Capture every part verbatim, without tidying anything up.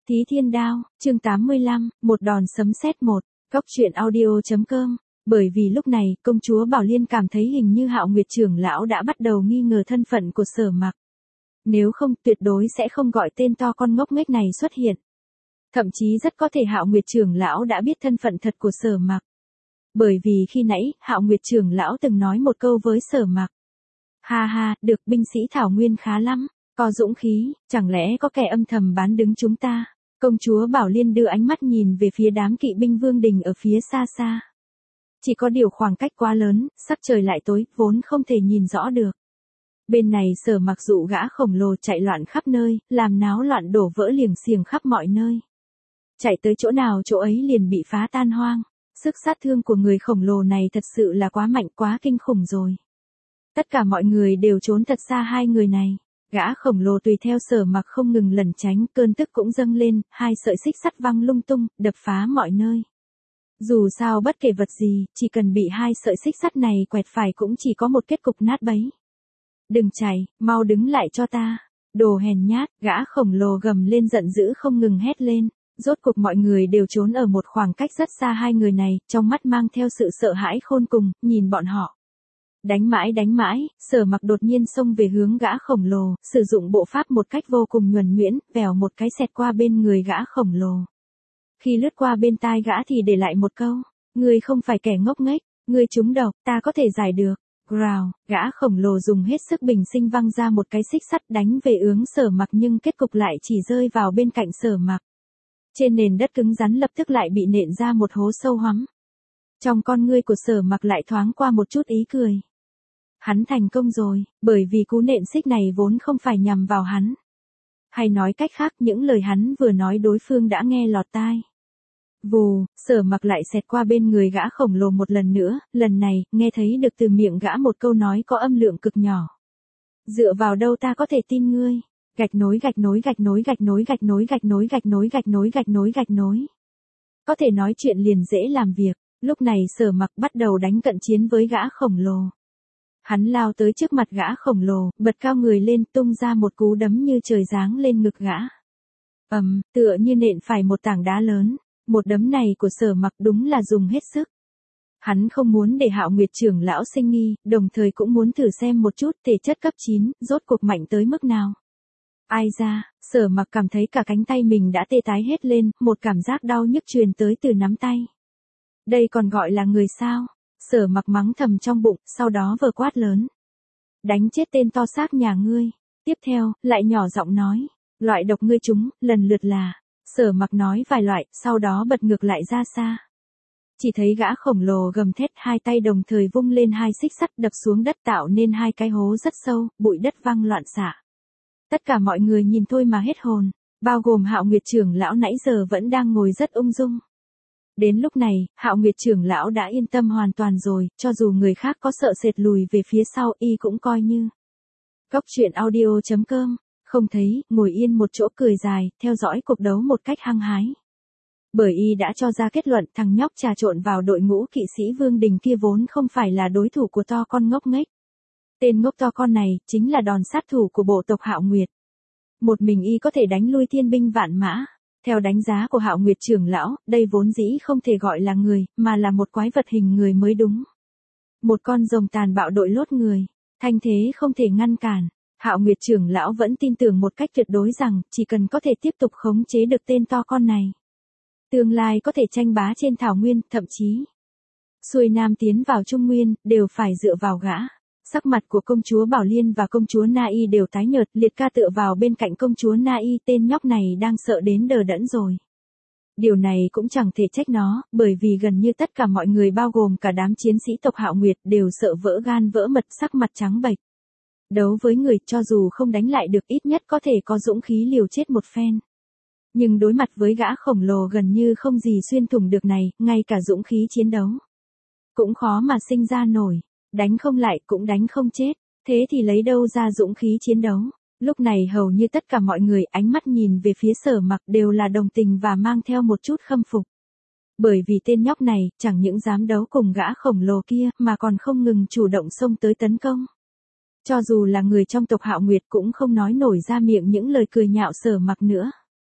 Thí Thiên Đao, chương tám mươi lăm, một đòn sấm sét một, góc truyện audio.com. Bởi vì lúc này, công chúa Bảo Liên cảm thấy hình như Hạo Nguyệt trưởng lão đã bắt đầu nghi ngờ thân phận của Sở Mặc. Nếu không, tuyệt đối sẽ không gọi tên to con ngốc nghếch này xuất hiện. Thậm chí rất có thể Hạo Nguyệt trưởng lão đã biết thân phận thật của Sở Mặc. Bởi vì khi nãy, Hạo Nguyệt trưởng lão từng nói một câu với Sở Mặc. Ha ha, được, binh sĩ Thảo Nguyên khá lắm, có dũng khí, chẳng lẽ có kẻ âm thầm bán đứng chúng ta? Công chúa Bảo Liên đưa ánh mắt nhìn về phía đám kỵ binh vương đình ở phía xa xa. Chỉ có điều khoảng cách quá lớn, sắc trời lại tối, vốn không thể nhìn rõ được. Bên này Sở Mặc dụ gã khổng lồ chạy loạn khắp nơi, làm náo loạn đổ vỡ liềng xiềng khắp mọi nơi. Chạy tới chỗ nào chỗ ấy liền bị phá tan hoang. Sức sát thương của người khổng lồ này thật sự là quá mạnh, quá kinh khủng rồi. Tất cả mọi người đều trốn thật xa hai người này. Gã khổng lồ tùy theo Sở Mặc không ngừng lẩn tránh, cơn tức cũng dâng lên, hai sợi xích sắt văng lung tung, đập phá mọi nơi. Dù sao bất kể vật gì, chỉ cần bị hai sợi xích sắt này quẹt phải cũng chỉ có một kết cục nát bấy. Đừng chạy, mau đứng lại cho ta. Đồ hèn nhát, gã khổng lồ gầm lên giận dữ không ngừng hét lên. Rốt cuộc mọi người đều trốn ở một khoảng cách rất xa hai người này, trong mắt mang theo sự sợ hãi khôn cùng, nhìn bọn họ. Đánh mãi đánh mãi, Sở Mặc đột nhiên xông về hướng gã khổng lồ, sử dụng bộ pháp một cách vô cùng nhuần nhuyễn, vèo một cái xẹt qua bên người gã khổng lồ. Khi lướt qua bên tai gã thì để lại một câu, ngươi không phải kẻ ngốc nghếch, ngươi trúng độc, ta có thể giải được. Growl, gã khổng lồ dùng hết sức bình sinh văng ra một cái xích sắt đánh về hướng Sở Mặc nhưng kết cục lại chỉ rơi vào bên cạnh Sở Mặc. Trên nền đất cứng rắn lập tức lại bị nện ra một hố sâu hoắm. Trong con ngươi của Sở Mặc lại thoáng qua một chút ý cười. Hắn thành công rồi, bởi vì cú nện xích này vốn không phải nhằm vào hắn. Hay nói cách khác, những lời hắn vừa nói đối phương đã nghe lọt tai. Vù, Sở Mặc lại xẹt qua bên người gã khổng lồ một lần nữa, lần này, nghe thấy được từ miệng gã một câu nói có âm lượng cực nhỏ. Dựa vào đâu ta có thể tin ngươi? Gạch nối gạch nối gạch nối gạch nối gạch nối gạch nối gạch nối gạch nối gạch nối gạch nối. Có thể nói chuyện liền dễ làm việc, lúc này Sở Mặc bắt đầu đánh cận chiến với gã khổng lồ. Hắn lao tới trước mặt gã khổng lồ, bật cao người lên tung ra một cú đấm như trời giáng lên ngực gã. Ầm, um, tựa như nện phải một tảng đá lớn, một đấm này của Sở Mặc đúng là dùng hết sức. Hắn không muốn để Hạo Nguyệt trưởng lão sinh nghi, đồng thời cũng muốn thử xem một chút thể chất cấp chín, rốt cuộc mạnh tới mức nào. Ai ra, Sở Mặc cảm thấy cả cánh tay mình đã tê tái hết lên, một cảm giác đau nhức truyền tới từ nắm tay. Đây còn gọi là người sao? Sở Mặc mắng thầm trong bụng, sau đó vờ quát lớn. Đánh chết tên to xác nhà ngươi. Tiếp theo, lại nhỏ giọng nói. Loại độc ngươi trúng, lần lượt là. Sở Mặc nói vài loại, sau đó bật ngược lại ra xa. Chỉ thấy gã khổng lồ gầm thét, hai tay đồng thời vung lên hai xích sắt đập xuống đất tạo nên hai cái hố rất sâu, bụi đất văng loạn xạ. Tất cả mọi người nhìn thôi mà hết hồn, bao gồm Hạo Nguyệt trưởng lão nãy giờ vẫn đang ngồi rất ung dung. Đến lúc này, Hạo Nguyệt trưởng lão đã yên tâm hoàn toàn rồi, cho dù người khác có sợ sệt lùi về phía sau y cũng coi như. Góc truyện audio.com, không thấy, ngồi yên một chỗ cười dài, theo dõi cuộc đấu một cách hăng hái. Bởi y đã cho ra kết luận thằng nhóc trà trộn vào đội ngũ kỵ sĩ vương đình kia vốn không phải là đối thủ của to con ngốc nghếch. Tên ngốc to con này, chính là đòn sát thủ của bộ tộc Hạo Nguyệt. Một mình y có thể đánh lui thiên binh vạn mã. Theo đánh giá của Hạo Nguyệt trưởng lão, đây vốn dĩ không thể gọi là người, mà là một quái vật hình người mới đúng. Một con rồng tàn bạo đội lốt người, thanh thế không thể ngăn cản. Hạo Nguyệt trưởng lão vẫn tin tưởng một cách tuyệt đối rằng, chỉ cần có thể tiếp tục khống chế được tên to con này. Tương lai có thể tranh bá trên Thảo Nguyên, thậm chí xuôi Nam tiến vào Trung Nguyên, đều phải dựa vào gã. Sắc mặt của công chúa Bảo Liên và công chúa Na Y đều tái nhợt, liệt ca tựa vào bên cạnh công chúa Na Y, tên nhóc này đang sợ đến đờ đẫn rồi. Điều này cũng chẳng thể trách nó, bởi vì gần như tất cả mọi người bao gồm cả đám chiến sĩ tộc Hạo Nguyệt đều sợ vỡ gan vỡ mật, sắc mặt trắng bệch. Đấu với người, cho dù không đánh lại được ít nhất có thể có dũng khí liều chết một phen. Nhưng đối mặt với gã khổng lồ gần như không gì xuyên thủng được này, ngay cả dũng khí chiến đấu cũng khó mà sinh ra nổi. Đánh không lại cũng đánh không chết, thế thì lấy đâu ra dũng khí chiến đấu. Lúc này hầu như tất cả mọi người ánh mắt nhìn về phía Sở Mặc đều là đồng tình và mang theo một chút khâm phục. Bởi vì tên nhóc này chẳng những dám đấu cùng gã khổng lồ kia mà còn không ngừng chủ động xông tới tấn công. Cho dù là người trong tộc Hạo Nguyệt cũng không nói nổi ra miệng những lời cười nhạo Sở Mặc nữa.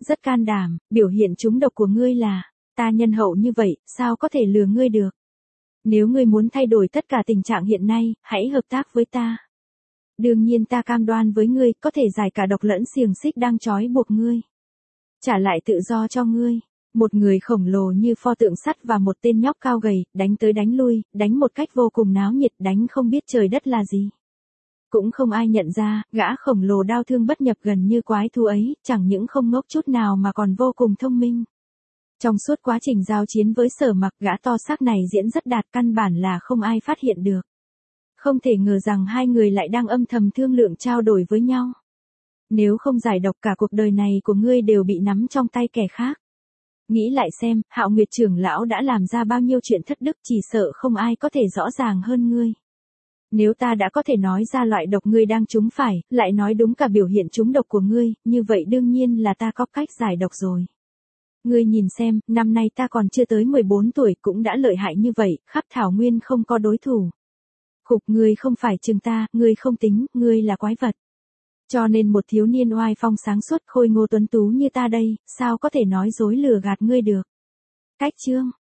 rất can đảm, biểu hiện trúng độc của ngươi là, ta nhân hậu như vậy, sao có thể lừa ngươi được. Nếu ngươi muốn thay đổi tất cả tình trạng hiện nay, hãy hợp tác với ta. Đương nhiên ta cam đoan với ngươi, có thể giải cả độc lẫn xiềng xích đang trói buộc ngươi. Trả lại tự do cho ngươi. Một người khổng lồ như pho tượng sắt và một tên nhóc cao gầy, đánh tới đánh lui, đánh một cách vô cùng náo nhiệt, đánh không biết trời đất là gì. Cũng không ai nhận ra, gã khổng lồ đau thương bất nhập gần như quái thú ấy, chẳng những không ngốc chút nào mà còn vô cùng thông minh. Trong suốt quá trình giao chiến với Sở Mặc, gã to xác này diễn rất đạt, căn bản là không ai phát hiện được. Không thể ngờ rằng hai người lại đang âm thầm thương lượng trao đổi với nhau. Nếu không giải độc, cả cuộc đời này của ngươi đều bị nắm trong tay kẻ khác. Nghĩ lại xem, Hạo Nguyệt trưởng lão đã làm ra bao nhiêu chuyện thất đức, chỉ sợ không ai có thể rõ ràng hơn ngươi. Nếu ta đã có thể nói ra loại độc ngươi đang trúng phải, lại nói đúng cả biểu hiện trúng độc của ngươi, như vậy đương nhiên là ta có cách giải độc rồi. Ngươi nhìn xem, năm nay ta còn chưa tới mười bốn tuổi cũng đã lợi hại như vậy, khắp thảo nguyên không có đối thủ. Khục, ngươi không phải chừng ta, ngươi không tính, ngươi là quái vật. Cho nên một thiếu niên oai phong sáng suốt khôi ngô tuấn tú như ta đây, sao có thể nói dối lừa gạt ngươi được. Cách chương